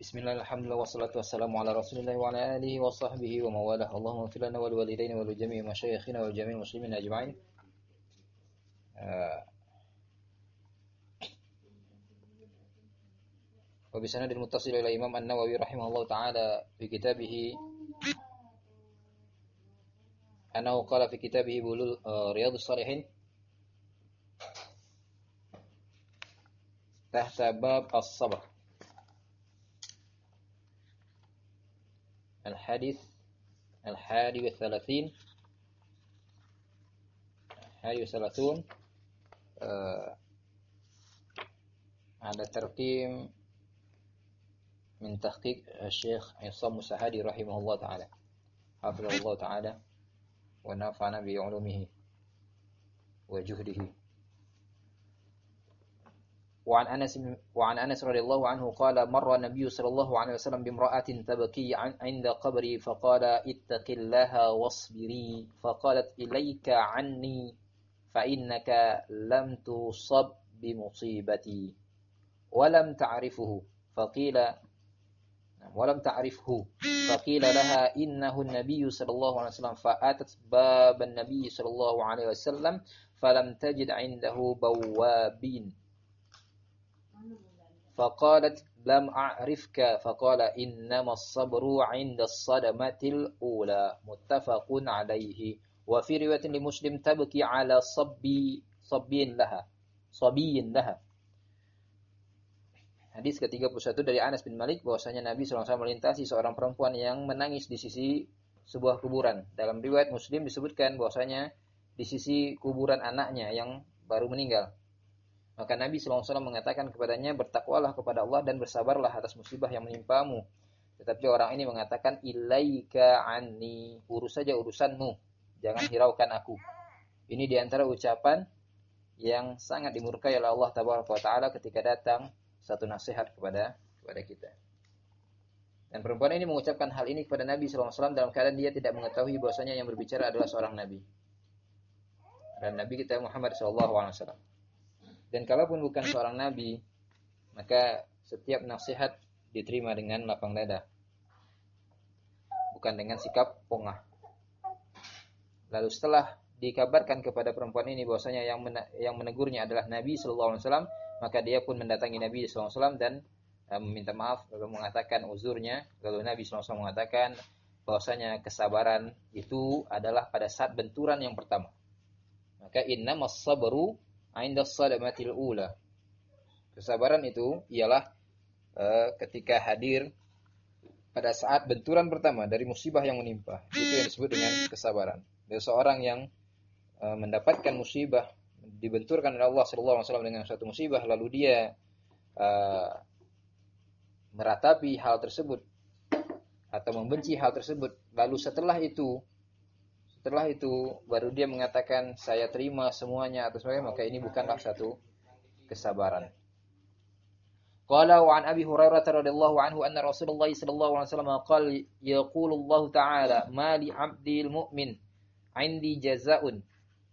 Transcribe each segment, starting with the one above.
Bismillah, alhamdulillah, wassalatu wassalamu ala rasulillah wa ala alihi wa sahbihi wa mawalah. Allahumma ighfir lana wal walidaina wal jami'i masyayikhina wal jami'il muslimin ajma'in. Wa bi sanadil muttasil ila Imam An-Nawawi rahimahullah ta'ala fi kitabihi annahu qala fi kitabihi bulul Riyadhus Shalihin tahta bab as-sabr. الحديث الحادي والثلاثين على ترقيم من تحقيق الشيخ عصام السحادي رحمه الله تعالى حفظه الله تعالى ونفعنا بعلومه وجهده. وعن أنس رضي الله عنه قال مر النبي صلى الله عليه وسلم بامرأة تبكي عند قبري فقال اتق الله واصبري فقالت إليك عني فإنك لم تصب بمصيبتي ولم تعرفه فقيل لها إنه النبي صلى الله عليه وسلم فأتت باب النبي صلى الله عليه وسلم فلم تجد عنده بوابين فقالت لم أعرفك فقال إنما الصبر عند الصدمة الأولى متفق عليه. وفي رواية لمسلم تبكي على صبي لها. Hadis ke-31 dari Anas bin Malik bahwasanya Nabi SAW melintasi seorang perempuan yang menangis di sisi sebuah kuburan. Dalam riwayat Muslim disebutkan bahwasanya di sisi kuburan anaknya yang baru meninggal. Maka Nabi SAW mengatakan kepadanya, bertakwalah kepada Allah dan bersabarlah atas musibah yang menimpamu. Tetapi orang ini mengatakan, ilaika anni, urus saja urusanmu, jangan hiraukan aku. Ini diantara ucapan yang sangat dimurkai oleh Allah Tabaraka wa Ta'ala ketika datang satu nasihat kepada kita. Dan perempuan ini mengucapkan hal ini kepada Nabi SAW dalam keadaan dia tidak mengetahui bahwasanya yang berbicara adalah seorang Nabi. Dan Nabi kita Muhammad SAW. Dan kalaupun bukan seorang nabi, maka setiap nasihat diterima dengan lapang dada, bukan dengan sikap pongah. Lalu setelah dikabarkan kepada perempuan ini bahwasanya yang menegurnya adalah Nabi sallallahu alaihi wasallam, maka dia pun mendatangi Nabi sallallahu alaihi wasallam dan meminta maaf lalu mengatakan uzurnya. Lalu Nabi sallallahu alaihi wasallam mengatakan bahwasanya kesabaran itu adalah pada saat benturan yang pertama. Maka innamas sabru 'inda as-sadamatil ula. Kesabaran itu ialah ketika hadir pada saat benturan pertama dari musibah yang menimpa. Itu yang disebut dengan kesabaran. Dan seorang yang mendapatkan musibah, dibenturkan oleh Allah sallallahu alaihi wasallam dengan suatu musibah, lalu dia meratapi hal tersebut atau membenci hal tersebut, lalu setelah itu baru dia mengatakan saya terima semuanya atau sebagainya, maka ini bukanlah satu kesabaran. Qala wa an Abi Hurairah radhiyallahu anhu anna Rasulullah sallallahu alaihi wasallam qala yaqulu Allah ta'ala ma li 'abdil mu'min 'indi jazaa'un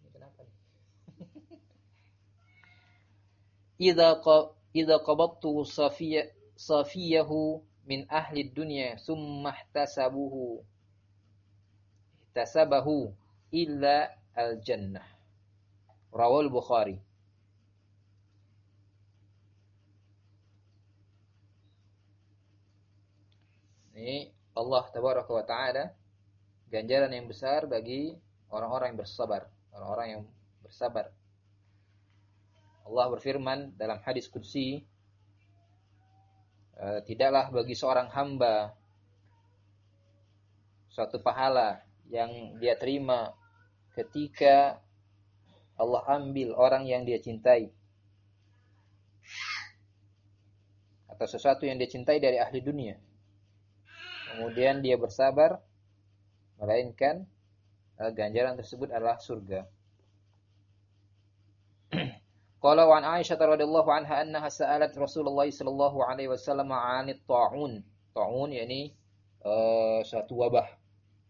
idza qabattu safiyahu min ahli dunya thumma ihtasabahu illa al-jannah. Rawal Bukhari. Ini Allah Tabaraka wa Ta'ala ganjaran yang besar bagi orang-orang yang bersabar, orang-orang yang bersabar. Allah berfirman dalam hadis qudsi, tidaklah bagi seorang hamba suatu pahala yang dia terima ketika Allah ambil orang yang dia cintai atau sesuatu yang dia cintai dari ahli dunia, kemudian dia bersabar, melainkan ganjaran tersebut adalah surga. Qala wa an Aisyah radhiyallahu anha annaha sa'alat Rasulullah sallallahu alaihi wasallam 'anit ta'un. Ta'un yakni suatu wabah.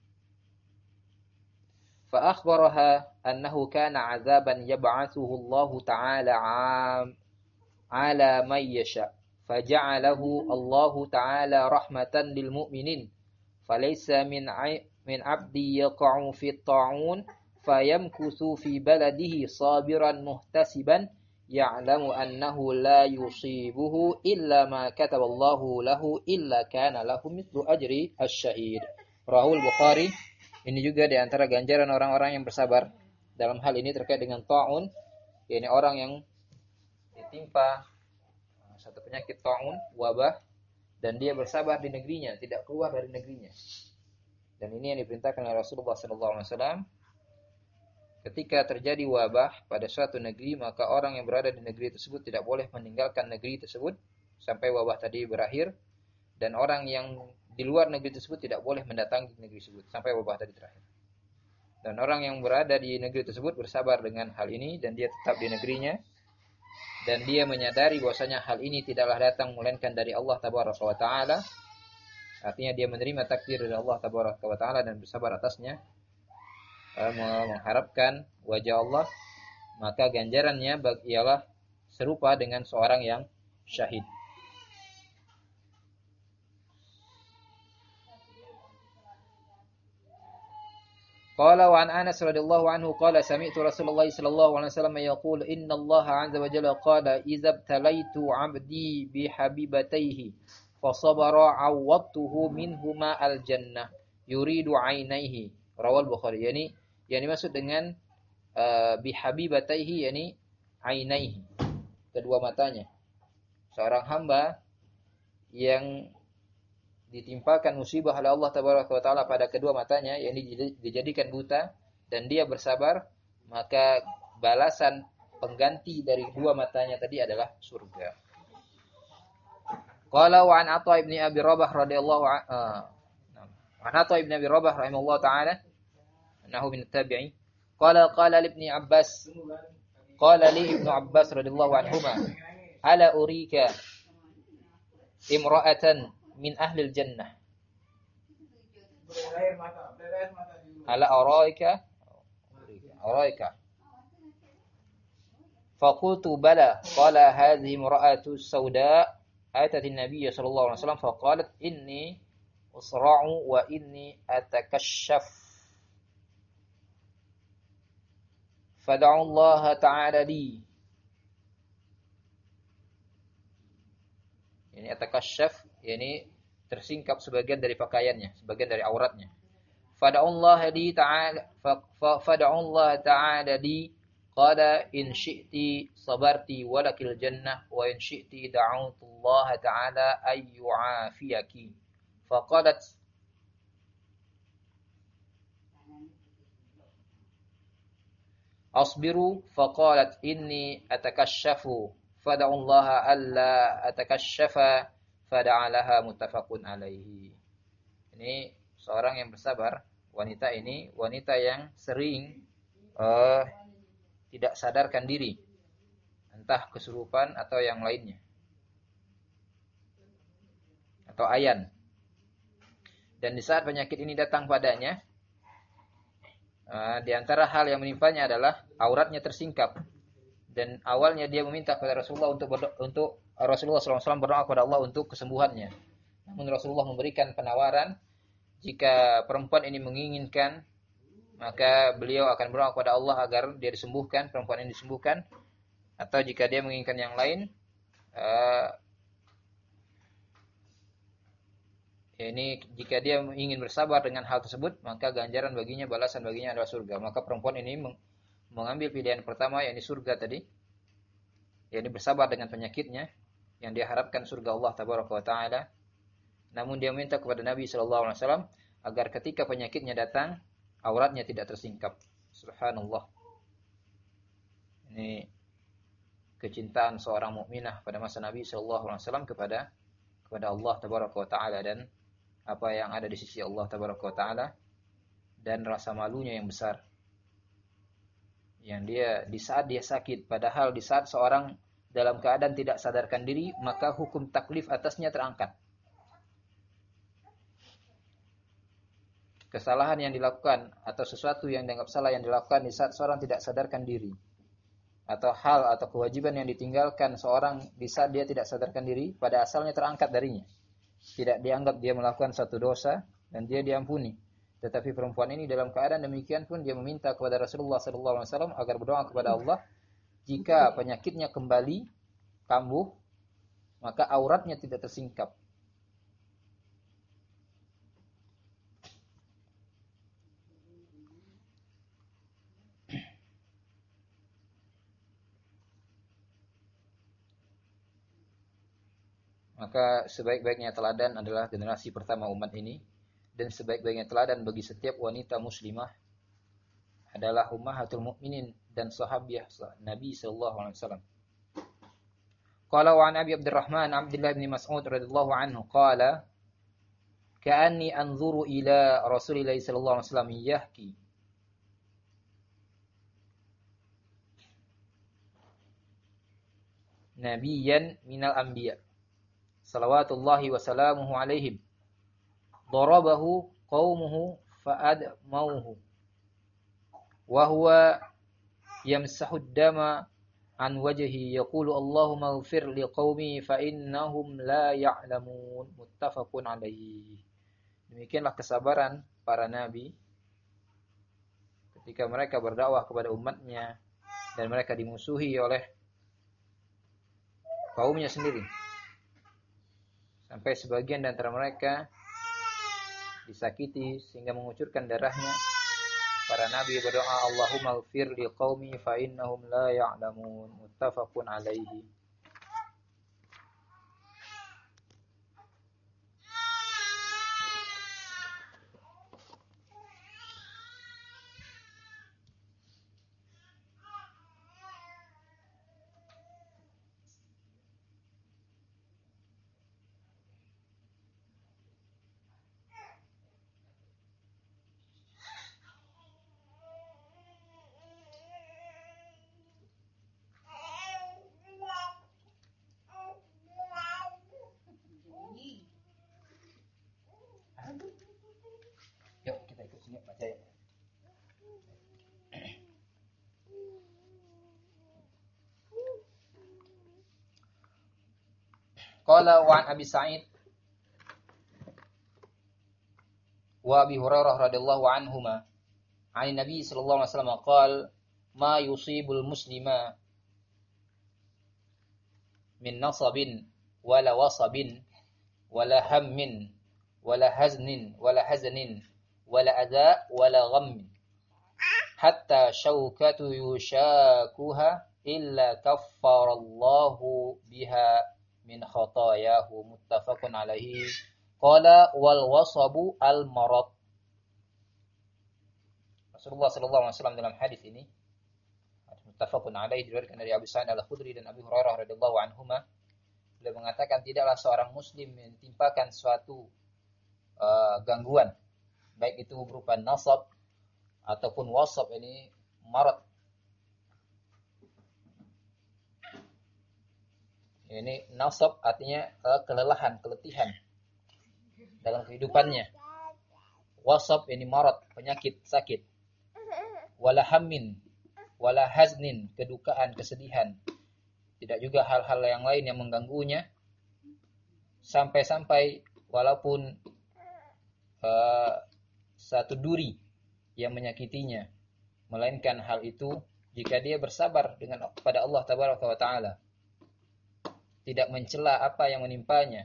Fa akhbaraha annahu kana 'adzaban yab'atsuhu Allah ta'ala 'ala man yasha. faja'alahu Allahu ta'ala rahmatan lil mu'minin falaysa min 'abdi yaqa'u fi ta'un fayamkuthu fi baladihi sabiran muhtasiban ya'lamu annahu la yusibuhu illa ma kataballahu lahu illa kana lahu mithlu ajri asy-syahid. Rahul Bukhari. Ini juga di antara ganjaran orang-orang yang bersabar dalam hal ini terkait dengan ta'un, yakni orang yang ditimpa satu penyakit ta'un, wabah, dan dia bersabar di negerinya, tidak keluar dari negerinya. Dan ini yang diperintahkan oleh Rasulullah SAW. Ketika terjadi wabah pada suatu negeri, maka orang yang berada di negeri tersebut tidak boleh meninggalkan negeri tersebut sampai wabah tadi berakhir. Dan orang yang di luar negeri tersebut tidak boleh mendatangi negeri tersebut sampai wabah tadi terakhir. Dan orang yang berada di negeri tersebut bersabar dengan hal ini dan dia tetap di negerinya. Dan dia menyadari bahwasanya hal ini tidaklah datang melainkan dari Allah Tabaraka wa Ta'ala. Artinya dia menerima takdir dari Allah Tabaraka wa Ta'ala dan bersabar atasnya, mengharapkan wajah Allah, maka ganjarannya ialah serupa dengan seorang yang syahid. Qala wa an Anas radhiyallahu anhu qala sami'tu Rasulullah sallallahu alaihi wasallam yaqul inna Allah 'azza wa jalla qala idza btalaitu 'abdi bi habibatayhi fa sabara 'awwadtuhu minhuma al-jannah yuridu 'ainaihi. Rawal Bukhari. Yani maksud dengan bi habibatayhi yani 'ainaihi, kedua matanya. Seorang hamba yang ditimpakan musibah oleh Allah Tabaraka wa Ta'ala pada kedua matanya, yang dijadikan buta, dan dia bersabar, maka balasan pengganti dari dua matanya tadi adalah surga. Qala wa an Atha ibn Abi Rabah radhiyallahu an Atha ibn Abi Rabah rahimahullah ta'ala annahu min at-tabi'in qala li ibn Abbas radhiyallahu anhuma ala urika imra'atan min ahlil jannah ala araika faqultu bala qala hadhihi imra'atu sauda atat an-nabiy sallallahu alaihi wasallam faqalat inni usra'u wa inni atakashshaf fad'u Allah ta'ala li. Ini atakashshaf, yani tersingkap sebagian dari pakaiannya, sebagian dari auratnya. Fad'ullaha li ta'ala fad'ullaha ta'ala li qala in syi'ti sabarti walakil jannah wa in syi'ti da'utullaha ta'ala ay yu'afiyaki. Faqalat asbiru faqalat inni atakashshafu fad'ullaha alla atakashshafa fada'alaha muttafaqun alaihi. Ini seorang yang bersabar, wanita ini wanita yang sering tidak sadarkan diri, entah kesurupan atau yang lainnya, atau ayan. Dan di saat penyakit ini datang padanya, di antara hal yang menimpanya adalah auratnya tersingkap. Dan awalnya dia meminta kepada Rasulullah untuk Rasulullah SAW berdoa kepada Allah untuk kesembuhannya. Namun Rasulullah memberikan penawaran, jika perempuan ini menginginkan, maka beliau akan berdoa kepada Allah agar dia disembuhkan, perempuan ini disembuhkan. Atau jika dia menginginkan yang lain, ini jika dia ingin bersabar dengan hal tersebut, maka ganjaran baginya, balasan baginya adalah surga. Maka perempuan ini mengambil pilihan pertama, yakni surga tadi, yakni bersabar dengan penyakitnya, yang dia harapkan surga Allah Tabaraka wa Ta'ala. Namun dia minta kepada Nabi SAW agar ketika penyakitnya datang, auratnya tidak tersingkap. Subhanallah. Ini kecintaan seorang mukminah pada masa Nabi SAW kepada Allah Tabaraka wa Ta'ala, dan apa yang ada di sisi Allah Tabaraka wa Ta'ala, dan rasa malunya yang besar. Yang dia di saat dia sakit, padahal di saat seorang dalam keadaan tidak sadarkan diri, maka hukum taklif atasnya terangkat. Kesalahan yang dilakukan atau sesuatu yang dianggap salah yang dilakukan di saat seorang tidak sadarkan diri, atau hal atau kewajiban yang ditinggalkan seorang di saat dia tidak sadarkan diri, pada asalnya terangkat darinya. Tidak dianggap dia melakukan satu dosa dan dia diampuni. Tetapi perempuan ini dalam keadaan demikian pun dia meminta kepada Rasulullah SAW agar berdoa kepada Allah, jika penyakitnya kembali kambuh, maka auratnya tidak tersingkap. Maka sebaik-baiknya teladan adalah generasi pertama umat ini, dan sebaik-baiknya teladan bagi setiap wanita muslimah adalah ummahatul mukminin dan sahabiah Nabi sallallahu alaihi wasallam. Qala wa an Abi Abdurrahman Abdullah bin Mas'ud radhiyallahu anhu qala ka'anni anzuru ila Rasulillah sallallahu alaihi wasallam yahki nabiyyan minal anbiya salawatullahi wa salamuhu alaihim darabahu qaumuhu fa'admauhu wa huwa yamsahu ad-dama an wajhi yaqulu Allahumma ighfir liqaumi fa innahum la ya'lamun muttafaqun alaihi. Demikianlah kesabaran para nabi ketika mereka berdakwah kepada umatnya dan mereka dimusuhi oleh kaumnya sendiri. Sampai sebagian di antara mereka disakiti sehingga mengucurkan darahnya. Para nabi berdoa, Allahumma ighfir liqaumi fa innahum la ya'lamun. Muttafaqun alaihi. Yuk kita ikut sini baca ya. Qala wa an Abi Sa'id wa Abi Hurairah radhiyallahu anhuma 'an Nabi sallallahu alaihi wasallam qala ma yusibul muslima min nasabin wala wasabin wala hammin wala haznin wala hazanin wala adha wala ghammin hatta syaukatu yushakuha illa kaffarallahu biha min khatayahu. Muttafaqun alaihi. Qala wal wasabu al marad. Rasulullah sallallahu alaihi wasallam dalam hadis ini, muttafaqun alaihi, diriwayatkan dari Abu Sa'id Al-Khudri dan Abi Hurairah radhiyallahu anhuma, beliau mengatakan tidaklah seorang muslim menimpakan suatu gangguan, baik itu berupa nasab ataupun wasab, ini marad. Ini nasab artinya kelelahan, keletihan dalam kehidupannya. Wasab ini marad, penyakit, sakit. Wala hammin, wala haznin, kedukaan, kesedihan. Tidak juga hal-hal yang lain yang mengganggunya. Sampai-sampai walaupun satu duri yang menyakitinya, melainkan hal itu jika dia bersabar dengan kepada Allah Tabaraka wa Ta'ala, tidak mencela apa yang menimpanya,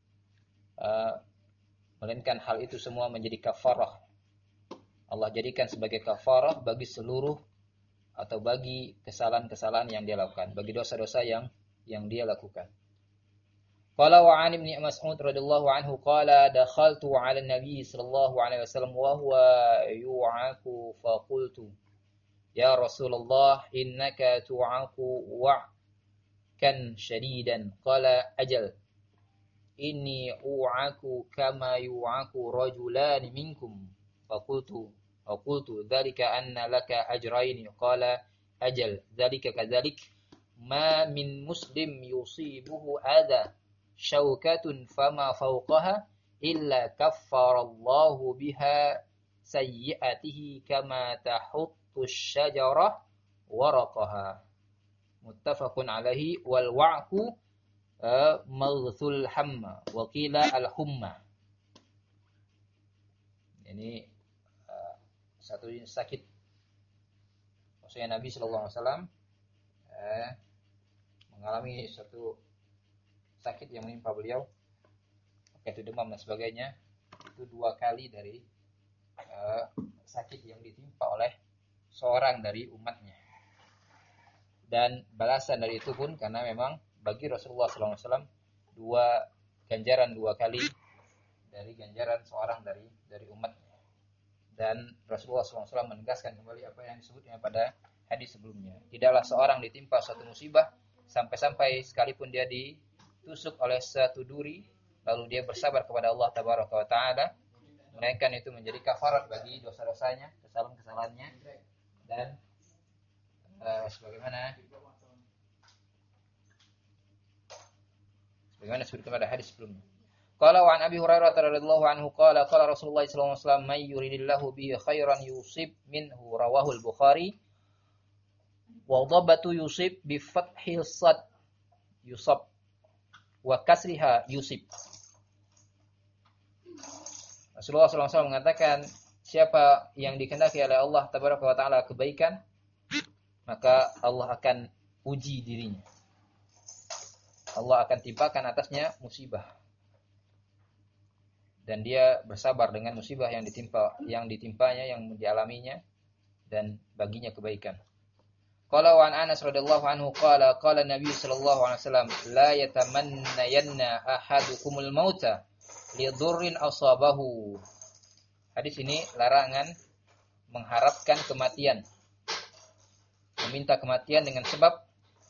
melainkan hal itu semua menjadi kafarah. Allah jadikan sebagai kafarah bagi seluruh atau bagi kesalahan-kesalahan yang dia lakukan, bagi dosa-dosa yang dia lakukan. Qala wa 'an Ibnu Mas'ud radhiyallahu anhu qala dakhaltu 'ala an-nabi sallallahu alaihi wasallam wa huwa yu'aku fa qultu ya Rasulullah innaka tu'aku wa'kan shadidan. Qala ajal inni u'aku kama yu'aku rajulan minkum. Fa qultu dzalika anna laka ajrayn. Qala ajal dzalika kadzalik ma min muslim yusibuhu adha syaukatun fama fawqaha illa kaffarallahu biha sayyi'atihi kama tahuttu syajarah waraqaha. Muttafaqun alaihi wal wa'ku maghthul hamma wa qila al humma. Ini satu jenis sakit. Maksudnya Nabi sallallahu alaihi wasallam mengalami satu sakit yang menimpa beliau, yaitu demam dan sebagainya. Itu 2 kali dari sakit yang ditimpa oleh seorang dari umatnya. Dan balasan dari itu pun karena memang bagi Rasulullah SAW 2 ganjaran 2 kali dari ganjaran seorang dari umatnya. Dan Rasulullah SAW menegaskan kembali apa yang disebutnya pada hadis sebelumnya. Tidaklah seorang ditimpa suatu musibah sampai-sampai sekalipun dia ditusuk oleh satu duri, lalu dia bersabar kepada Allah Tabaraka wa Ta'ala, melainkan itu menjadi kafarat bagi dosa-dosanya, kesalahan-kesalahannya, dan sebagaimana disebutkan pada hadis sebelumnya. Qala wa an Abi Hurairah radhiyallahu anhu qala qala Rasulullah sallallahu alaihi wasallam may yuridillahu bihi khairan yusib minhu rawahu al-Bukhari wa dhabatu yusib bi fathil sad yusab wa kasriha yusib. Rasulullah sallallahu alaihi wasallam mengatakan, siapa yang dikehendaki oleh Allah Tabaraka wa Ta'ala kebaikan, maka Allah akan uji dirinya. Allah akan timpakan atasnya musibah. Dan dia bersabar dengan musibah yang ditimpanya, yang dialaminya, dan baginya kebaikan. Qala wa an Anas radhiyallahu anhu qala Nabi sallallahu alaihi wasallam la yatamannayanna ahadukumul mauta li dhurrin asabahu. Hadis ini larangan mengharapkan kematian. Meminta kematian dengan sebab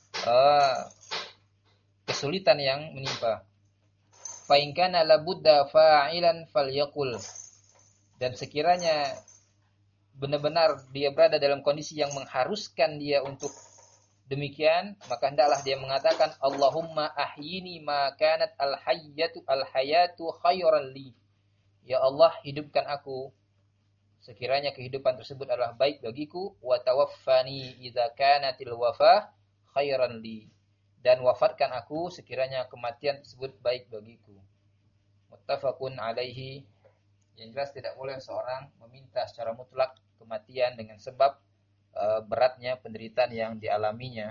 kesulitan yang menimpa. Fa in kana labudda fa'ilan falyaqul. Dan sekiranya benar-benar dia berada dalam kondisi yang mengharuskan dia untuk demikian, maka hendaklah dia mengatakan Allahumma ahyini ma kanat al-hayatu khairan li. Ya Allah, hidupkan aku sekiranya kehidupan tersebut adalah baik bagiku, wa tawaffani idza kanatil wafa khairan li. Dan wafatkan aku sekiranya kematian tersebut baik bagiku. Muttafaqun alaihi. Yang jelas tidak boleh seorang meminta secara mutlak kematian dengan sebab beratnya penderitaan yang dialaminya.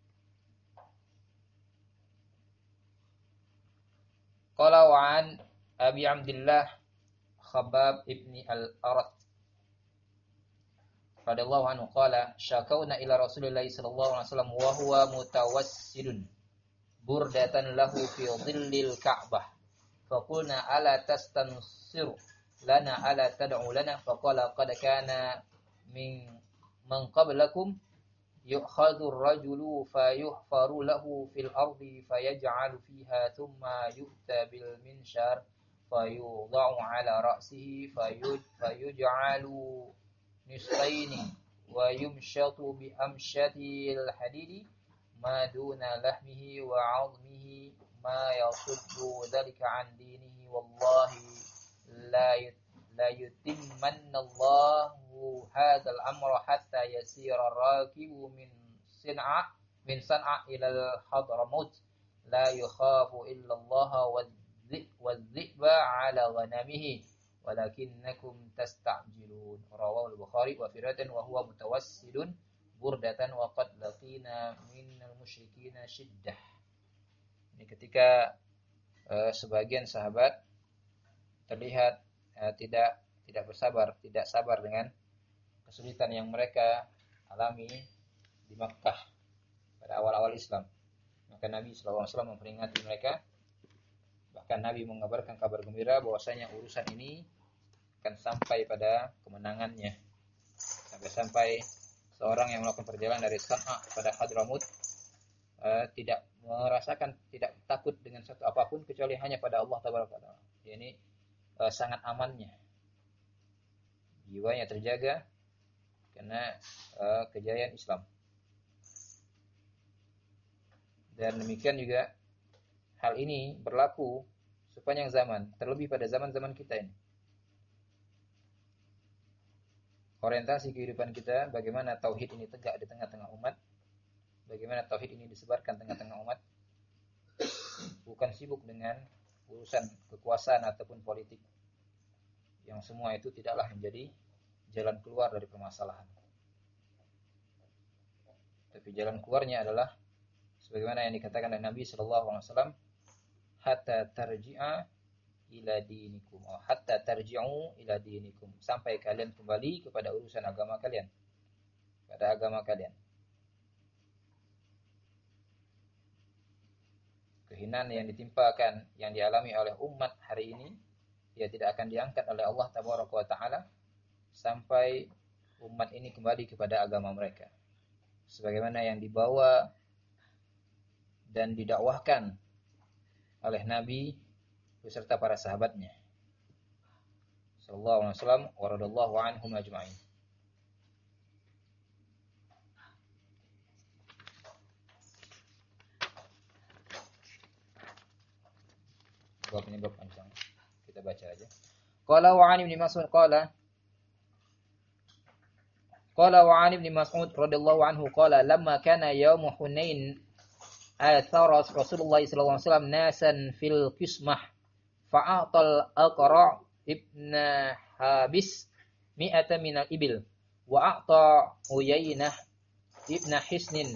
Qala wa an Abi Abdillah Khabbab ibni al-Arat radhiyallahu anhu qala syakawna ila Rasulillah sallallahu alaihi wasallam wa huwa mutawassilun burdatan lahu fi dhillil Ka'bah faqulna ala tastansiru lana ala tad'u lana faqala qad kana min man qablakum yu'khadhu ar-rajulu fayuhfaru lahu fil ardi fayaj'alu fiha thumma yu'ta bil minshar fayudha'u ala ra'sihi fayuj'alu nisfaini wa yumshatu bi amshatil hadidi ma duna lahmihi wa 'azmihi ma yasuddu dhalika 'an dinihi wallahi la yutimmanna Allahu hadzal amra hatta yasira ar-rakibu min San'a ila al-Hadramaut la yukhafu illa Allah wadh-dhi'ba 'ala ghanamihi walakinnakum tasta'jilun. Rawahu al-Bukhari wa firatan wa huwa mutawassilun burdatan wa qad laqina minal musyrikin syiddah. Ini ketika sebagian sahabat terlihat tidak sabar dengan kesulitan yang mereka alami di Makkah pada awal-awal Islam. Maka Nabi sallallahu alaihi wasallam memperingati mereka. Bahkan Nabi mengabarkan kabar gembira bahwasanya urusan ini akan sampai pada kemenangannya. Sampai seorang yang melakukan perjalanan dari San'a pada Hadramut tidak merasakan, tidak takut dengan satu apapun kecuali hanya pada Allah Tabaraka Ta'ala. Ini sangat amannya. Jiwanya terjaga karena kejayaan Islam. Dan demikian juga hal ini berlaku sepanjang zaman, terlebih pada zaman-zaman kita ini. Orientasi kehidupan kita, bagaimana tauhid ini tegak di tengah-tengah umat, bagaimana tauhid ini disebarkan tengah-tengah umat, bukan sibuk dengan urusan kekuasaan ataupun politik, yang semua itu tidaklah menjadi jalan keluar dari permasalahan. Tapi jalan keluarnya adalah sebagaimana yang dikatakan oleh Nabi sallallahu alaihi wasallam, hatta tarji'a ila dinikum, hatta tarji'u ila dinikum, sampai kalian kembali kepada urusan agama kalian, pada agama kalian. Kehinaan yang ditimpakan, yang dialami oleh umat hari ini, ya tidak akan diangkat oleh Allah tabaraka wa taala sampai umat ini kembali kepada agama mereka, sebagaimana yang dibawa dan didakwahkan oleh Nabi beserta para sahabatnya sallallahu alaihi wasallam wa radallahu anhum ajma'in. Bab panjang, kita baca aja. Qala wa 'an Ibnu Mas'ud qala wa 'an Ibnu Mas'ud radhiyallahu anhu qala lamma kana yaum Hunain athara Rasulullah sallallahu alaihi wasallam nasan fil qismah fa'atal Aqra' ibn Habis mi'atan min al-ibil wa a'ta Uyainah ibn Hisnin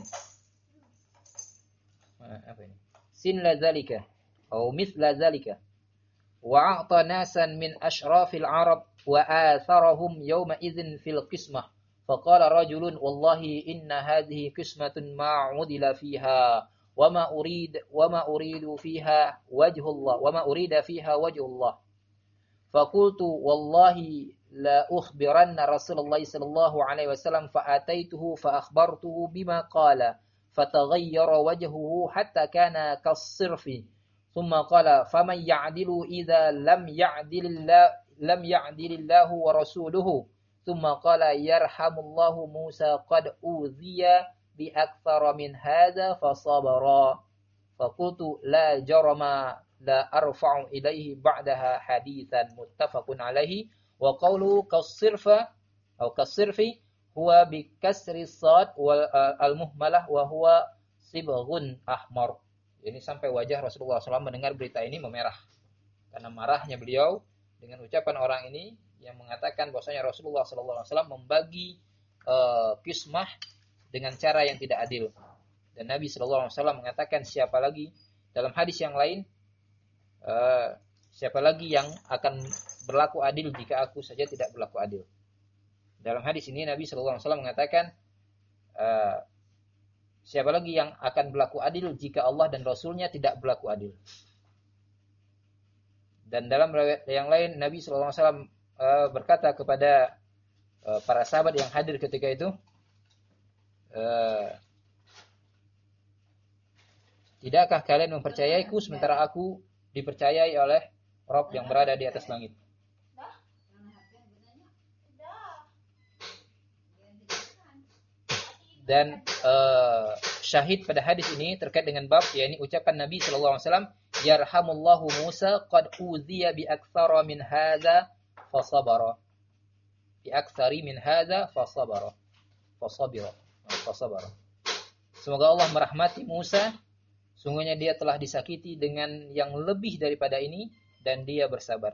apa ini sinla zalika atau mithla zalika wa a'ta nasan min ashrafil arab wa atharahum yawma idzin fil qismah faqala rajulun wallahi inna hadhihi qismatun ma 'udila fiha وما أريد فيها وجه الله وما أريد فيها وجه الله فقلت والله لا أخبرن رسول الله صلى الله عليه وسلم فأتيته فأخبرته بما قال فتغير وجهه حتى كان كالصرف ثم قال فمن يعدل إذا لم يعدل الله ورسوله ثم قال يرحم الله موسى قد أوذي بأكثر من هذا فصبرا فقلت لا جرم لا أرفع إليه بعدها حديثا متفق عليه وقوله كالصرف هو بكسر الصاد والمهملة وهو صبغ أحمر. Ini sampai wajah Rasulullah SAW mendengar berita ini memerah karena marahnya beliau dengan ucapan orang ini yang mengatakan bahwasanya Rasulullah SAW membagi kismah dengan cara yang tidak adil. Dan Nabi SAW mengatakan siapa lagi dalam hadis yang lain, siapa lagi yang akan berlaku adil jika aku saja tidak berlaku adil. Dalam hadis ini Nabi SAW mengatakan siapa lagi yang akan berlaku adil jika Allah dan Rasulnya tidak berlaku adil. Dan dalam riwayat yang lain Nabi SAW berkata kepada para sahabat yang hadir ketika itu, tidakkah kalian mempercayaiku sementara aku dipercayai oleh Rabb yang berada di atas langit? Dan syahid pada hadis ini terkait dengan bab, yakni ucapan Nabi sallallahu alaihi wasallam, yarhamullahu Musa qad udhiya bi aktsara min hadza fasabara. Bi aktsari min hadza fasabara. Semoga Allah merahmati Musa, sungguhnya dia telah disakiti dengan yang lebih daripada ini dan dia bersabar.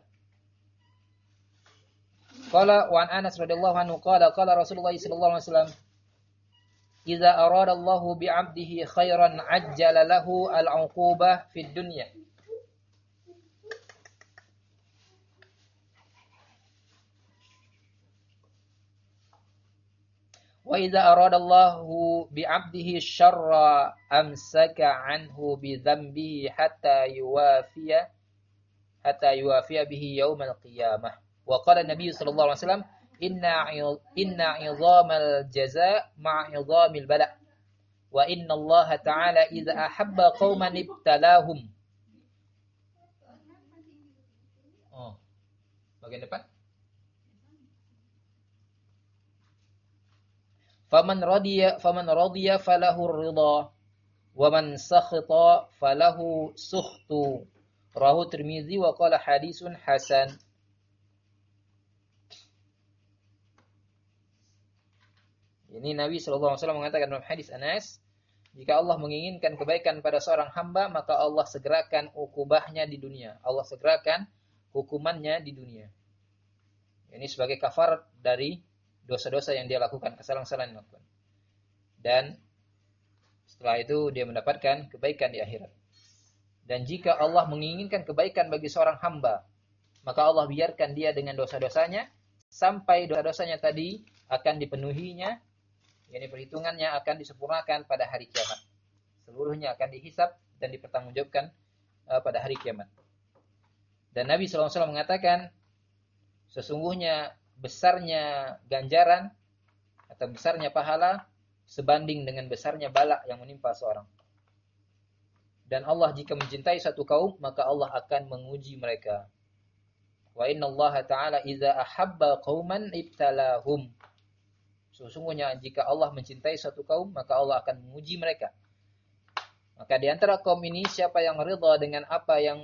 Qala wa an Anas radhiyallahu anhu qala Rasulullah sallallahu alaihi wasallam idza arada Allahu bi 'abdihi khairan 'ajjala lahu al-'uqubah fid dunya. Wa idza aradallahu bi 'abdihi syarra amsaka 'anhu bi dhanbihi hatta yuwafiya bihi yaumal qiyamah. Wa qala Nabi sallallahu alaihi wasallam inna 'idhamal jazaa' ma'a 'idhamil bala'. Wa inna Allah ta'ala idza ahabba qauman ibtalahum. Bagian depan. Faman radiya falahu ridha wa man sakhita falahu sukhtu. Rawahu Tirmizi wa qala hadisun hasan. Ini Nabi sallallahu alaihi wasallam mengatakan dalam hadis Anas Jika Allah menginginkan kebaikan pada seorang hamba, maka Allah segerakan ukubahnya di dunia. Allah segerakan hukumannya di dunia. Ini sebagai kafarat dari dosa-dosa yang dia lakukan, kesalahan-kesalahan yang dilakukan. Dan setelah itu dia mendapatkan kebaikan di akhirat. Dan jika Allah menginginkan kebaikan bagi seorang hamba, maka Allah biarkan dia dengan dosa-dosanya, sampai dosa-dosanya tadi akan dipenuhinya, yakni perhitungannya akan disempurnakan pada hari kiamat. Seluruhnya akan dihisab dan dipertanggungjawabkan pada hari kiamat. Dan Nabi SAW mengatakan, sesungguhnya besarnya ganjaran atau besarnya pahala sebanding dengan besarnya bala yang menimpa seorang. Dan Allah jika mencintai satu kaum, maka Allah akan menguji mereka. Wa inna Allah ta'ala idza ahabba qauman ibtalahum. Sesungguhnya jika Allah mencintai satu kaum, maka Allah akan menguji mereka. Maka di antara kaum ini, siapa yang ridha dengan apa yang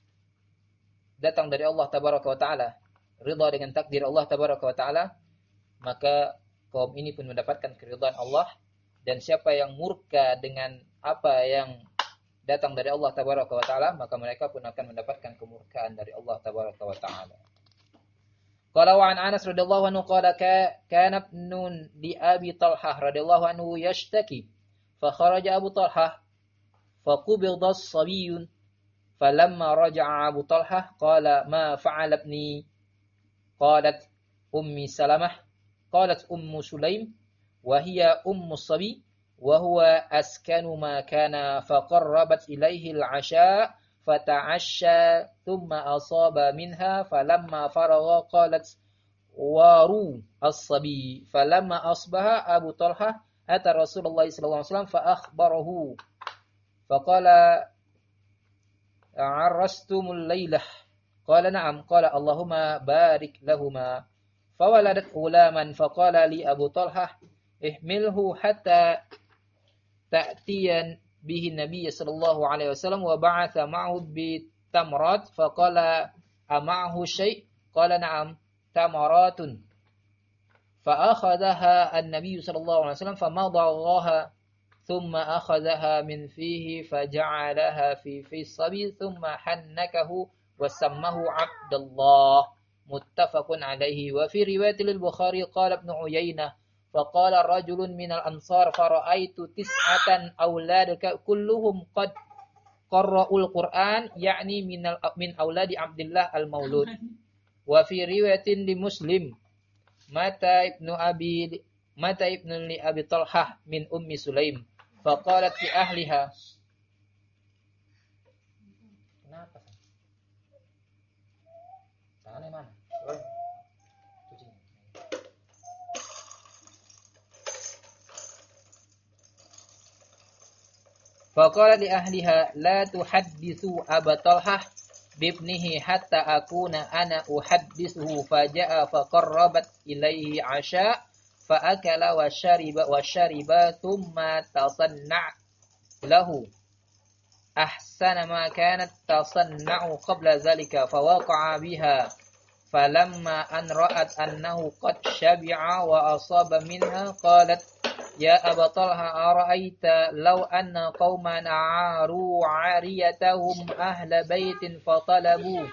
datang dari Allah Tabaraka wa Ta'ala, ridha dengan takdir Allah Tabaraka wa Ta'ala, maka kaum ini pun mendapatkan keridhaan Allah. Dan siapa yang murka dengan apa yang datang dari Allah Tabaraka wa Ta'ala, maka mereka pun akan mendapatkan kemurkaan dari Allah Tabaraka wa Ta'ala. Qala wa an Anas radhiyallahu anhu qala kana ibnun li Abi Talhah radhiyallahu anhu yashtaki fa kharaja Abu Talhah fa qubida as-sabiyyun falamma raja'a Abu Talhah qala ma fa'ala ibni qalat ummi Salamah qalat ummu Sulaim wa hiya ummu as-sabi wa huwa askanu ma kana fa qarrabat ilayhi al-'asha' فتعشى ثم أصاب منها فلما فرغ قالت وارو الصبي فلما أصبح أبو طلحة أتى رسول الله صلى الله عليه وسلم فأخبره فقال عرستم الليلة قال نعم قال اللهم بارك لهما فولدت غلاما فقال لي أبو طلحة احمله حتى تأتي به النبي صلى الله عليه وسلم وبعث معه بتمرات فقال أمعه شيء قال نعم تمرات فأخذها النبي صلى الله عليه وسلم فمضغها ثم أخذها من فيه فجعلها في الصبي ثم حنكه وسمه عبد الله متفق عليه. وفي رواية للبخاري قال ابن عيينة فقال رجل من الأنصار فرأيت 9 أولادك كلهم قد قرأوا القرآن يعني من أولاد عبد الله المولود. وفي رواية لمسلم متى ابن لأبي طلحة من أم سليم فقالت لأهلها فقال لأهلها لا تحدثوا أبا طلحة بابنه حتى أكون أنا أحدثه فجاء فقربت إليه عشاء فأكل وشرب ثم تصنع له أحسن ما كانت تصنع قبل ذلك فوقع بها فلما أن رأت أنه قد شبع وأصاب منها قالت يا أبا طلحة أرأيت لو أن قوما أعاروا عاريتهم أهل بيت فطلبوا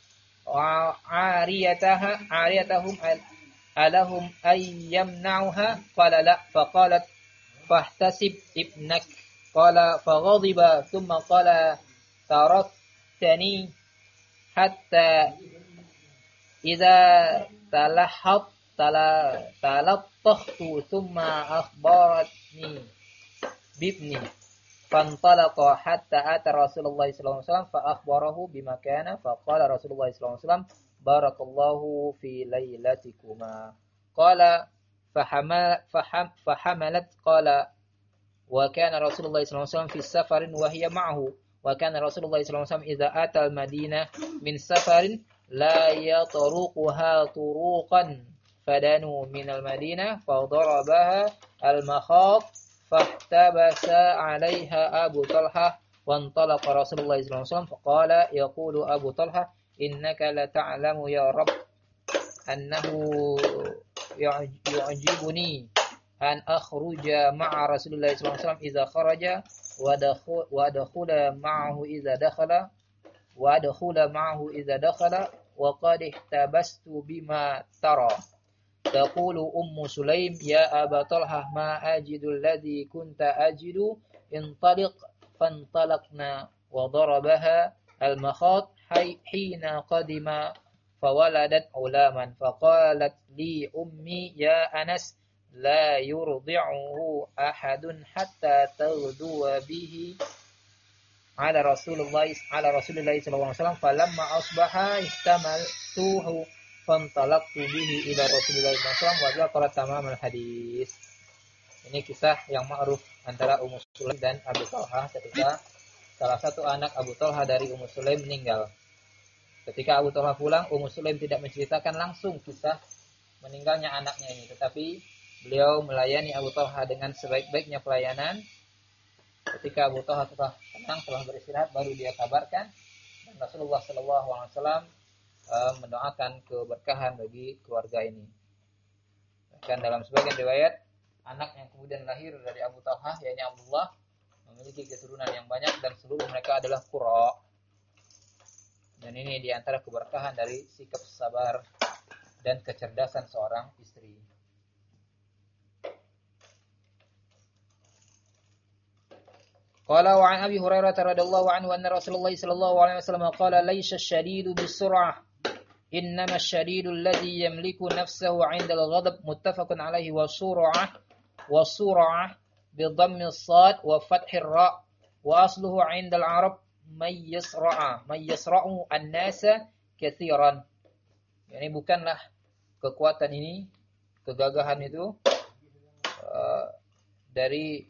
عاريتهم ألهم أن يمنعها قال لا فقالت فاحتسب ابنك قال فغضب ثم قال تركتني حتى إذا تلطخت ثم أخبرتني بابني فانطلق حتى أتى رسول الله صلى الله عليه وسلم فأخبره بما كان فقال رسول الله صلى الله عليه وسلم بارك الله في ليلتكما قال فحملت قال وكان رسول الله صلى الله عليه وسلم في السفر وهي معه وكان رسول الله صلى الله عليه وسلم إذا أتى المدينة من سفر لا يطرقها طروقا فدنوا من المدينة فضربها المخاض فاحتبس عليها أبو طلحة وانطلق رسول الله صلى الله عليه وسلم فقال يقول أبو طلحة إنك لتعلم يا رب أنه يعجبني an akhruja ma'a Rasulillah sallallahu alaihi wasallam idza kharaja wa dakhula ma'ahu idza dakhala wa qad ihtabastu bima tara. تقول سليم يا أبا طلحة ما أجد الذي كنت أجد انطلق فانطلقنا وضربها المخاض حين قدم فولدت غلاما فقالت لي أمي يا أنس لا يرضعه أحد حتى تغدو به على رسول الله صلى الله عليه وسلم فلما أصبح احتملته fantalaqtu bihi ila Rasulillah sallallahu alaihi wasallam wa dzakara tamamul hadis. Ini kisah yang ma'ruf antara Ummu Sulaim dan Abu Talha ketika salah satu anak Abu Talha dari Ummu Sulaim meninggal. Ketika Abu Talha pulang, Ummu Sulaim tidak menceritakan langsung kisah meninggalnya anaknya ini, tetapi beliau melayani Abu Talha dengan sebaik-baiknya pelayanan. Ketika Abu Talha telah tenang, telah beristirahat, baru dia kabarkan, dan Rasulullah sallallahu alaihi wasallam mendoakan keberkahan bagi keluarga ini. Bahkan dalam sebagian riwayat, anak yang kemudian lahir dari Abu Talha, yakni Abdullah, memiliki keturunan yang banyak dan seluruh mereka adalah qurra. Dan ini diantara keberkahan dari sikap sabar dan kecerdasan seorang istri. Qala wa 'an Abi Hurairah radhiyallahu anhu anna Rasulullah sallallahu alaihi wasallam qala laisa asy-syadidu bis-sur'ah innama asy-syadidu alladhi yamliku nafsahu 'inda al-ghadab muttafaqun 'alaihi wa sur'ah bi dhammi as-sad wa fathi ar-ra wa asluhu 'inda al-'arab may yasra'u an-nasa katsiran. Yani bukanlah kekuatan ini, kegagahan itu dari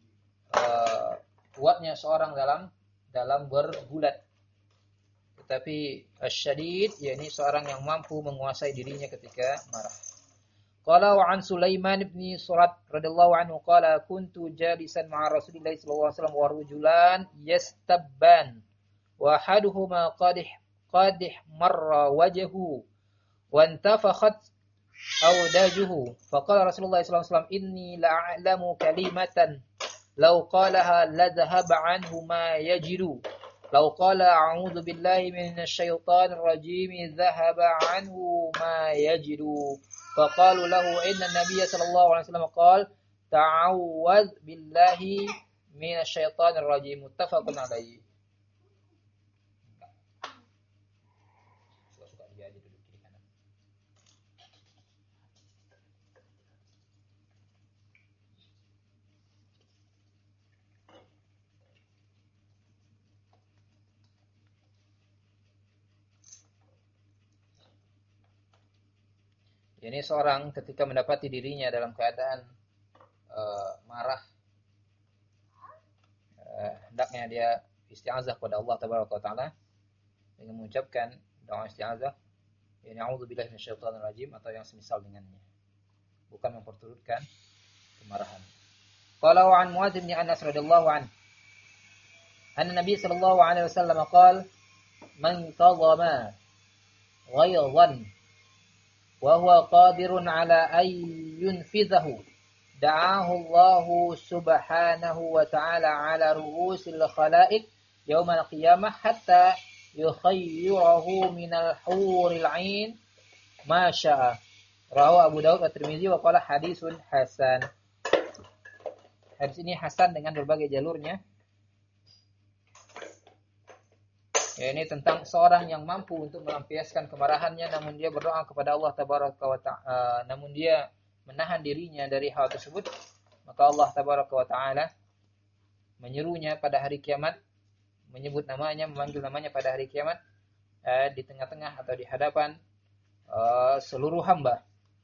kuatnya seorang dalam bergulat, tetapi asyadid yakni seorang yang mampu menguasai dirinya ketika marah. Qala wa an Sulaiman bin Surat radhiyallahu anhu qala kuntu jalisan ma'a Rasulillah sallallahu alaihi wasallam wa rajulan yastabban wa ahaduhuma qad marra wajhuhu wa intafakhat awdajuhu faqala Rasulullah sallallahu alaihi wasallam inni la'alamu kalimatan لو قالها لذهب عنه ما يجد لو قال أعوذ بالله من الشيطان الرجيم ذهب عنه ما يجد فقالوا له إن النبي صلى الله عليه وسلم قال تعوذ بالله من الشيطان الرجيم متفق عليه. Ini seorang ketika mendapati dirinya dalam keadaan marah, hendaknya dia isti'azah kepada Allah Tabaraka wa Ta'ala dengan mengucapkan doa isti'azah, yani a'udzubillahi minasyaitonir rajim atau yang semisal dengannya, bukan memperturutkan kemarahan. Qala wa an Muadz bin Anas radhiyallahu anhu anna Nabi sallallahu alaihi wasallam qala man qadama ghayzan وهو قادر على أن ينفذه دعاه الله سبحانه وتعالى على رؤوس الخلائق يوم القيامة حتى يخيره من الحور العين ما شاء. Rawahu Abu Daud at-Tirmizi wa qala hadisun hasan. Hadis ini hasan dengan berbagai jalurnya. Ya, ini tentang seorang yang mampu untuk melampiaskan kemarahannya, namun dia berdoa kepada Allah Tabaraka wa Ta'ala, namun dia menahan dirinya dari hal tersebut, maka Allah Tabaraka wa Ta'ala menyerunya pada hari kiamat, menyebut namanya, memanggil namanya pada hari kiamat, di tengah-tengah atau di hadapan seluruh hamba,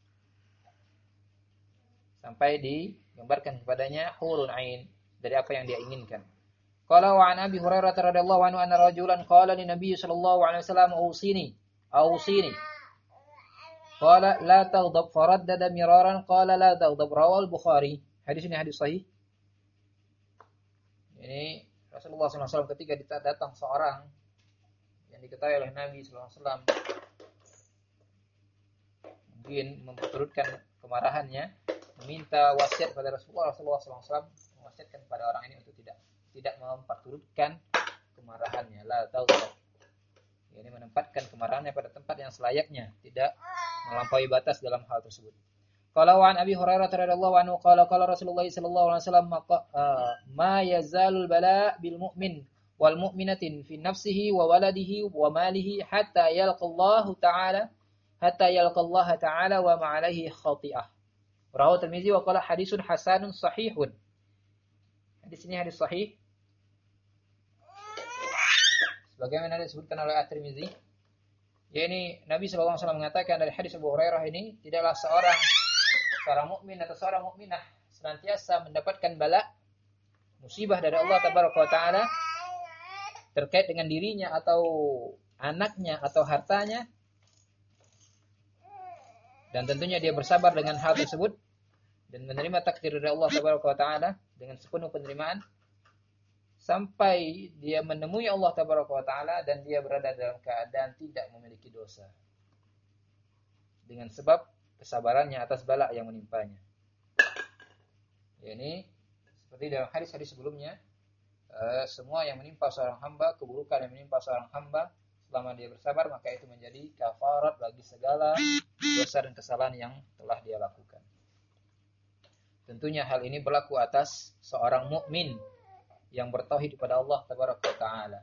sampai digambarkan kepadanya hurun ain, dari apa yang dia inginkan. Qala wa an Abi Hurairah radhiyallahu anhu anna rajulan qala lin Nabiy sallallahu alaihi wasallam awsini qala la taghdab faraddada miraran qala la taghdab rawal Bukhari. Hadis ini hadis sahih. Ini Rasulullah SAW ketika datang seorang yang diketahui oleh Nabi SAW mungkin memperturutkan kemarahannya, meminta wasiat pada Rasulullah SAW, mewasiatkan kepada orang ini untuk tidak memperturutkan kemarahannya. La taghdab. Ini menempatkan kemarahannya pada tempat yang selayaknya, tidak melampaui batas dalam hal tersebut. Qala wa an Abi Hurairah radhiyallahu anhu qala Rasulullah sallallahu alaihi wasallam ma yazalul bala bil mu'min wal mu'minatin fi nafsihi wa waladihi wa malihi hatta yalqallahu ta'ala wa ma alaihi khati'ah. Rawahu Tirmizi wa qala hadisun hasanun sahihun. Hadis ini hadis sahih. Sebagaimana disebutkan oleh At-Tirmizi, yakni Nabi sallallahu alaihi wasallam mengatakan dari hadis Abu Hurairah ini, tidaklah seorang mukmin atau seorang mukminah senantiasa mendapatkan bala, musibah dari Allah tabaraka wa taala terkait dengan dirinya atau anaknya atau hartanya, dan tentunya dia bersabar dengan hal tersebut dan menerima takdir dari Allah tabaraka wa taala dengan sepenuh penerimaan sampai dia menemui Allah tabaraka wa taala dan dia berada dalam keadaan tidak memiliki dosa dengan sebab kesabarannya atas bala yang menimpanya. Ini seperti dalam hadis-hadis sebelumnya, semua yang menimpa seorang hamba, keburukan yang menimpa seorang hamba, selama dia bersabar maka itu menjadi kafarat bagi segala dosa dan kesalahan yang telah dia lakukan. Tentunya hal ini berlaku atas seorang mukmin yang bertauhid kepada Allah tabaraka wa taala.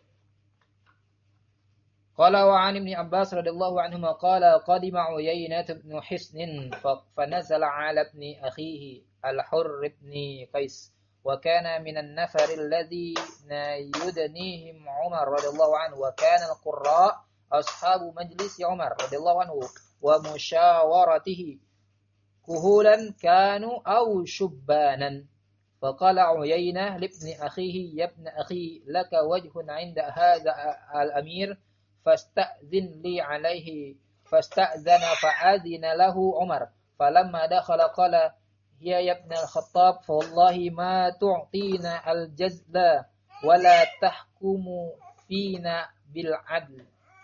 Qala wa 'an Ibnu Abbas radhiyallahu anhuma qala qadima Uyainah bin Hisn fa nazala 'ala ibni akhihi al-Hurr ibn Qais wa kana min an-nafar alladhina yudnihim Umar radhiyallahu anhu wa kana al-qurra ashabu majlis Umar radhiyallahu anhu wa musyawaratihi kuhulan kanu aw shubbanan. فقال عيينة لابن أخيه يا ابن أخي لك وجه عند هذا الأمير فاستأذن لي عليه فاستأذن فأذن له عمر فلما دخل قال هي يا ابن الخطاب فوالله ما تعطينا الجزل ولا تحكم فينا بالعدل.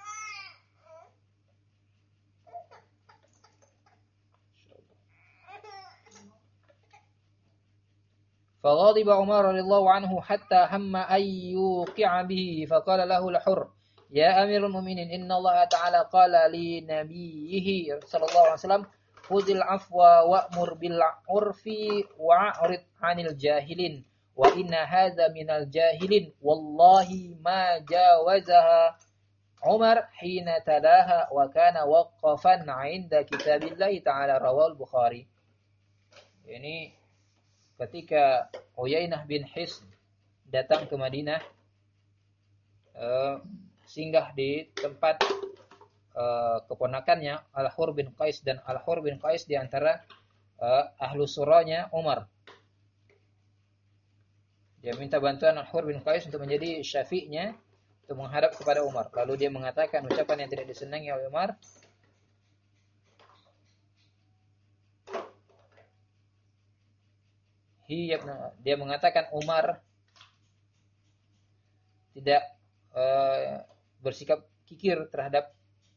فغضب عمر رضي الله عنه حتى هم أن يوقع به فقال له الحر يا أمير المؤمنين إن الله تعالى قال لنبيه صلى الله عليه وسلم خذ العفو وأمر بالعرف وأعرض عن الجاهلين وإن هذا من الجاهلين والله ما جاوزها عمر حين تلاها وكان وقفا عند كتاب الله تعالى رواه البخاري. Ini ketika Uyainah bin Hisn datang ke Madinah, singgah di tempat keponakannya Al-Hurr bin Qais, dan Al-Hurr bin Qais di antara ahlu surahnya Umar. Dia minta bantuan Al-Hurr bin Qais untuk menjadi syafi'nya, untuk menghadap kepada Umar. Lalu dia mengatakan ucapan yang tidak disenangi oleh Umar. Dia mengatakan Umar tidak bersikap kikir terhadap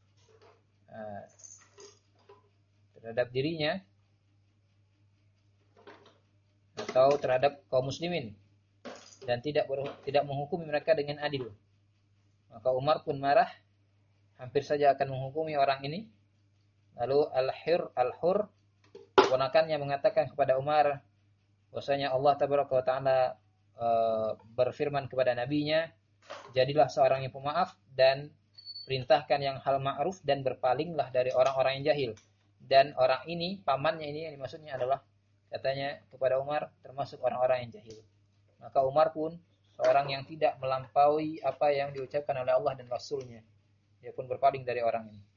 dirinya atau terhadap kaum muslimin dan tidak menghukumi mereka dengan adil. Maka Umar pun marah, hampir saja akan menghukumi orang ini. Lalu Al-Hurr keponakannya mengatakan kepada Umar bahwasanya Allah tabaraka wa taala berfirman kepada nabinya, jadilah seorang yang pemaaf dan perintahkan yang hal ma'ruf dan berpalinglah dari orang-orang yang jahil. Dan orang ini, pamannya ini yang dimaksudnya adalah, katanya kepada Umar, termasuk orang-orang yang jahil. Maka Umar pun seorang yang tidak melampaui apa yang diucapkan oleh Allah dan Rasulnya. Dia pun berpaling dari orang ini.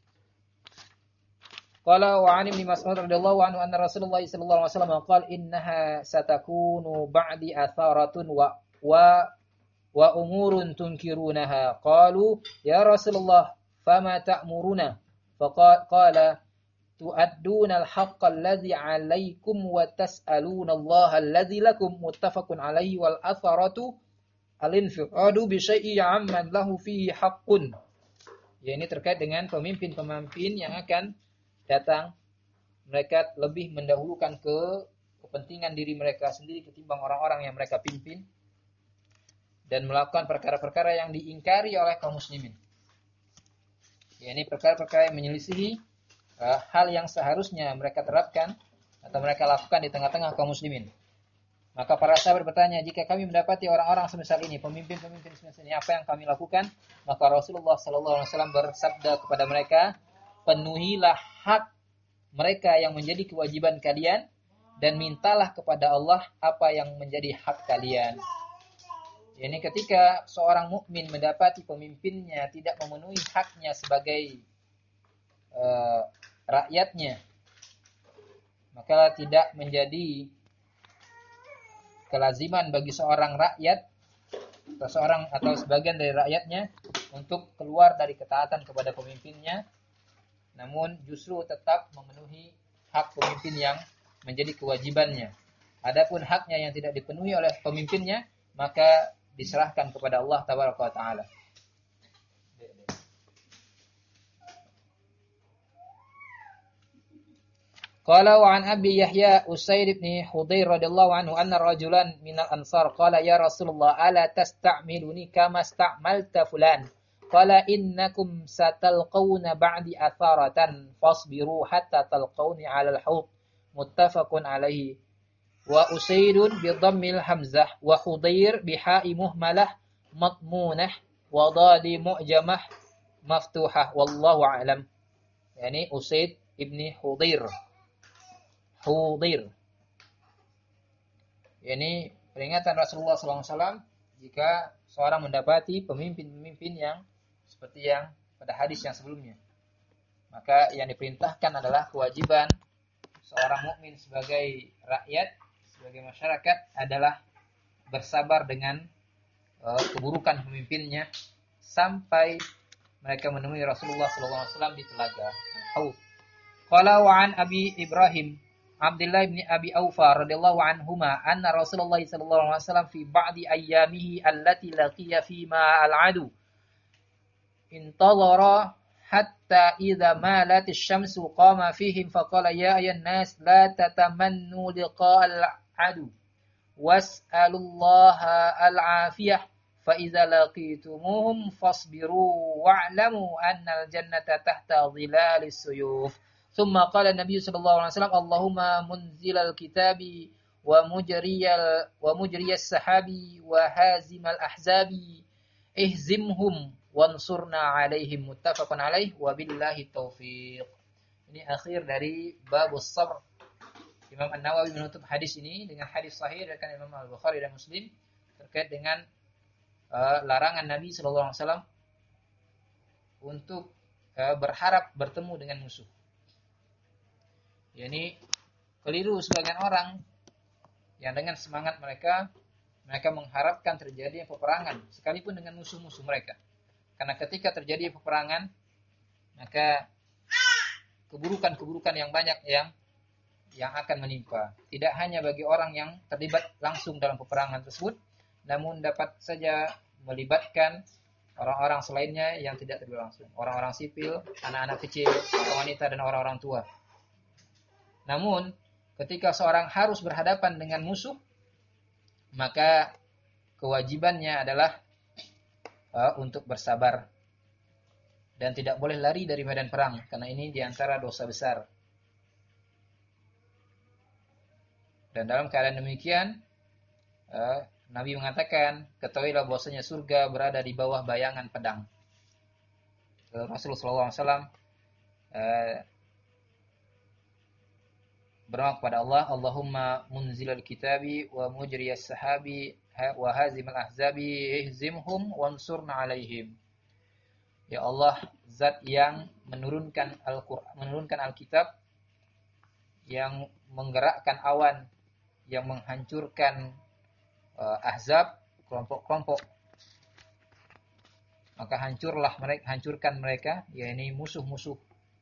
Qala wa 'an Ibnu Mas'ud radhiyallahu anhu anna Rasulullah sallallahu alaihi wasallam qala innaha satakunu ba'di atharatun wa umurun tunkirunaha. Qalu ya Rasulullah fama ta'muruna? Faqala tu'adduna al-haqqa alladhi 'alaykum wa tas'aluna Allah alladhi lakum. Muttafaqun 'alaihi wal atharatu al-infiradu bi syai'in 'amman lahu fihi haqqun. Ya, ini terkait dengan pemimpin-pemimpin yang akan datang mereka lebih mendahulukan kepentingan diri mereka sendiri ketimbang orang-orang yang mereka pimpin dan melakukan perkara-perkara yang diingkari oleh kaum muslimin. Ini perkara-perkara yang menyelisihi hal yang seharusnya mereka terapkan atau mereka lakukan di tengah-tengah kaum muslimin. Maka para sahabat bertanya, jika kami mendapati orang-orang semisal ini, pemimpin-pemimpin semisal ini, apa yang kami lakukan? Maka Rasulullah SAW bersabda kepada mereka, penuhilah hak mereka yang menjadi kewajiban kalian dan mintalah kepada Allah apa yang menjadi hak kalian. Ini ketika seorang mukmin mendapati pemimpinnya tidak memenuhi haknya sebagai rakyatnya, maka tidak menjadi kelaziman bagi seorang rakyat atau seorang atau sebagian dari rakyatnya untuk keluar dari ketaatan kepada pemimpinnya, namun justru tetap memenuhi hak pemimpin yang menjadi kewajibannya. Adapun haknya yang tidak dipenuhi oleh pemimpinnya, maka diserahkan kepada Allah Tabaraka wa Ta'ala. Qala wa an Abi Yahya Usaid bin Hudayr radhiyallahu anhu anna rajulan minal ansar qala ya Rasulullah ala tasta'miluni kama sta'malta fulan qala innakum satalqawna ba'di atharatan fasbiru hatta talqawni 'ala al-hawd muttafaqun alaihi wa Usaidun bi dhammil hamzah wa Hudayr bi ha'i muhmalah matmunah wa dadi mu'jamah maftuhah wallahu a'lam. Yani Usaid ibni Hudayr. Ini peringatan Rasulullah SAW jika seorang mendapati pemimpin-pemimpin yang seperti yang pada hadis yang sebelumnya. Maka yang diperintahkan adalah kewajiban seorang mukmin sebagai rakyat, sebagai masyarakat adalah bersabar dengan keburukan pemimpinnya sampai mereka menemui Rasulullah SAW di telaga Haud. Qala wa an Abi Ibrahim Abdullah bin Abi Aufa radhiyallahu anhuma anna Rasulullah sallallahu alaihi wasallam fi ba'di ayyamihi allati laqiya fi ma al-adu intadhara hatta idza malat asy-syamsu qama fihim faqala ya ayyuhan nas la tatamannu liqa al-adu was'alullaha al-afiyah fa idza laqitumuhum fasbiru wa'lamu anna al-jannata tahta dhilalis suyuf. ثم قال النبي صلى الله عليه وسلم اللهم منزل الكتاب ومجري السحاب وهازم الأحزاب اهزمهم وانصرنا عليهم متفق عليه وبالله التوفيق. Ini akhir dari babus sabr. Imam An-Nawawi menutup hadis ini dengan hadis sahih dari Imam Al-Bukhari dan Muslim terkait dengan larangan Nabi sallallahu alaihi wasallam untuk berharap bertemu dengan musuh. Yani keliru sebagian orang yang dengan semangat mereka mengharapkan terjadi peperangan sekalipun dengan musuh-musuh mereka. Karena ketika terjadi peperangan, maka keburukan-keburukan yang banyak yang akan menimpa. Tidak hanya bagi orang yang terlibat langsung dalam peperangan tersebut, namun dapat saja melibatkan orang-orang selainnya yang tidak terlibat langsung. Orang-orang sipil, anak-anak kecil, wanita dan orang-orang tua. Namun, ketika seorang harus berhadapan dengan musuh, maka kewajibannya adalah untuk bersabar. Dan tidak boleh lari dari medan perang, karena ini diantara dosa besar. Dan dalam keadaan demikian, Nabi mengatakan, ketahuilah bahwasanya surga berada di bawah bayangan pedang. Rasulullah SAW berdoa kepada Allah, Allahumma munzilal kitabi wa mujriyas sahabi wa hazimal ahzabi ihzimhum wansurna alaihim. Ya Allah, zat yang menurunkan Al-Qur'an, menurunkan Alkitab, yang menggerakkan awan, yang menghancurkan ahzab, kelompok-kelompok. Maka hancurkan mereka, yakni musuh-musuh